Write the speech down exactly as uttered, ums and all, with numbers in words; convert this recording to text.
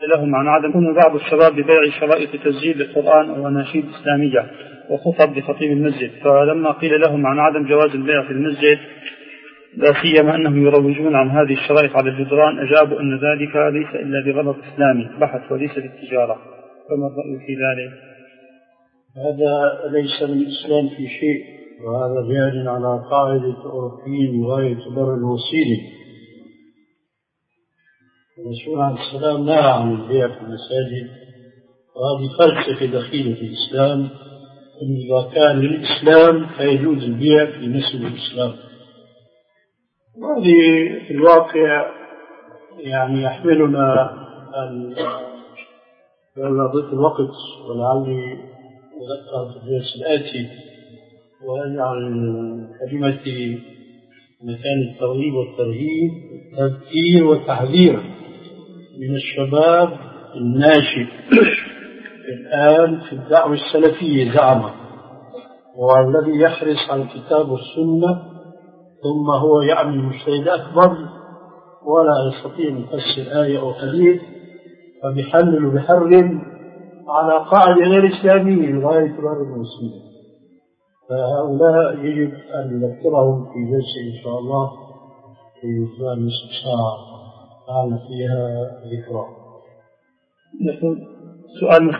لهم عن عدم كون بعض الشباب ببيع شرائط تسجيل للقرآن وأناشيد إسلامية وخطب لخطيب المسجد، فلما قيل لهم عن عدم جواز البيع في المسجد لا سيما أنهم يروجون عن هذه الشرائط على الجدران، أجابوا أن ذلك ليس إلا بغرض إسلامي بحث وليس للتجارة. فما الرأي في ذلك؟ هذا ليس من الإسلام في شيء، وهذا بيان على قاعدة أوروبيين وغاية بر الوسيلة. الرسول عليه السلام نهى عن البيع في المساجد، وهذه فلسفة دخيلة في الإسلام، إن إذا كان للإسلام فيجوز البيع في مسجد الإسلام. وهذه في الواقع يعني يحملنا أن نضيف الوقت، ولعلي أذكر في الدرس الآتي وأجعل كلمتي مكان الترغيب والترهيب تذكير وتحذير من الشباب الناشئ الآن في الدعوة السلفية زعمه، والذي يحرص على الكتاب والسنة ثم هو يعمل مجتهد أكبر ولا يستطيع أن يفسر آية أو حديث، فبيحلل وبيحرم على قاعدة غير إسلامية لغاية غير المسلمين. فهؤلاء يجب أن نذكرهم في جلسة إن شاء الله في خلال نصف ساعة فعلنا فيها ذكرى. سؤال